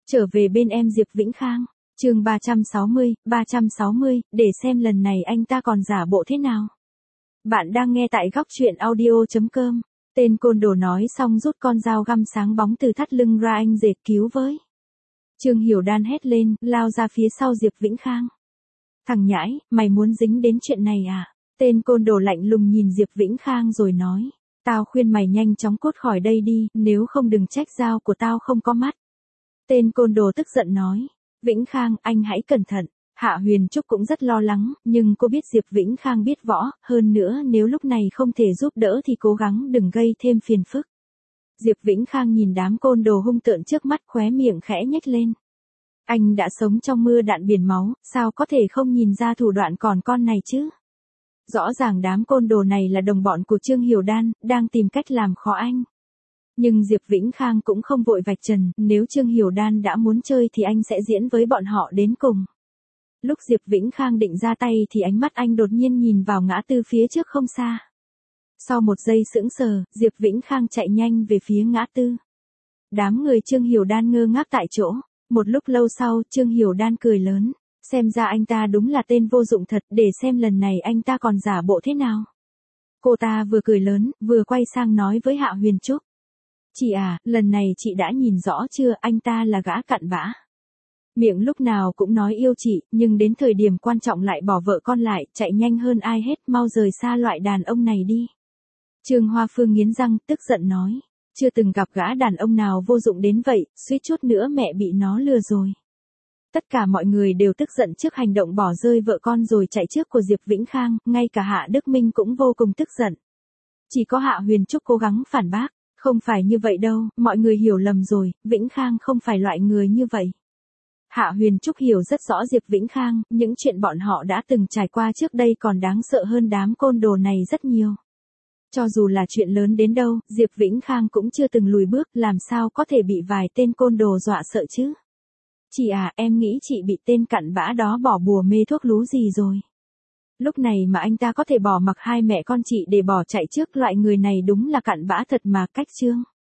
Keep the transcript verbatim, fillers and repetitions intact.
Trở về bên em Diệp Vĩnh Khang, chương ba trăm sáu mươi, ba trăm sáu mươi, để xem lần này anh ta còn giả bộ thế nào. Bạn đang nghe tại góc truyện audio chấm com. Tên côn đồ nói xong rút con dao găm sáng bóng từ thắt lưng ra, anh dệt cứu với. Trương Hiểu Đan hét lên, lao ra phía sau Diệp Vĩnh Khang. Thằng nhãi, mày muốn dính đến chuyện này à? Tên côn đồ lạnh lùng nhìn Diệp Vĩnh Khang rồi nói. Tao khuyên mày nhanh chóng cút khỏi đây đi, nếu không đừng trách dao của tao không có mắt. Tên côn đồ tức giận nói. Vĩnh Khang, anh hãy cẩn thận. Hạ Huyền Trúc cũng rất lo lắng, nhưng cô biết Diệp Vĩnh Khang biết võ, hơn nữa nếu lúc này không thể giúp đỡ thì cố gắng đừng gây thêm phiền phức. Diệp Vĩnh Khang nhìn đám côn đồ hung tợn trước mắt, khóe miệng khẽ nhếch lên. Anh đã sống trong mưa đạn biển máu, sao có thể không nhìn ra thủ đoạn còn con này chứ? Rõ ràng đám côn đồ này là đồng bọn của Trương Hiểu Đan, đang tìm cách làm khó anh. Nhưng Diệp Vĩnh Khang cũng không vội vạch trần, nếu Trương Hiểu Đan đã muốn chơi thì anh sẽ diễn với bọn họ đến cùng. Lúc Diệp Vĩnh Khang định ra tay thì ánh mắt anh đột nhiên nhìn vào ngã tư phía trước không xa. Sau một giây sững sờ, Diệp Vĩnh Khang chạy nhanh về phía ngã tư. Đám người Trương Hiểu Đan ngơ ngác tại chỗ. Một lúc lâu sau, Trương Hiểu Đan cười lớn. Xem ra anh ta đúng là tên vô dụng thật, để xem lần này anh ta còn giả bộ thế nào. Cô ta vừa cười lớn, vừa quay sang nói với Hạ Huyền Trúc. Chị à, lần này chị đã nhìn rõ chưa, anh ta là gã cặn bã. Miệng lúc nào cũng nói yêu chị, nhưng đến thời điểm quan trọng lại bỏ vợ con lại, chạy nhanh hơn ai hết, mau rời xa loại đàn ông này đi. Trương Hoa Phương nghiến răng, tức giận nói. Chưa từng gặp gã đàn ông nào vô dụng đến vậy, suýt chút nữa mẹ bị nó lừa rồi. Tất cả mọi người đều tức giận trước hành động bỏ rơi vợ con rồi chạy trước của Diệp Vĩnh Khang, ngay cả Hạ Đức Minh cũng vô cùng tức giận. Chỉ có Hạ Huyền Trúc cố gắng phản bác, không phải như vậy đâu, mọi người hiểu lầm rồi, Vĩnh Khang không phải loại người như vậy. Hạ Huyền Trúc hiểu rất rõ Diệp Vĩnh Khang, những chuyện bọn họ đã từng trải qua trước đây còn đáng sợ hơn đám côn đồ này rất nhiều. Cho dù là chuyện lớn đến đâu, Diệp Vĩnh Khang cũng chưa từng lùi bước, làm sao có thể bị vài tên côn đồ dọa sợ chứ. Chị à, em nghĩ chị bị tên cặn bã đó bỏ bùa mê thuốc lú gì rồi. Lúc này mà anh ta có thể bỏ mặc hai mẹ con chị để bỏ chạy trước, loại người này đúng là cặn bã thật mà. Cách chương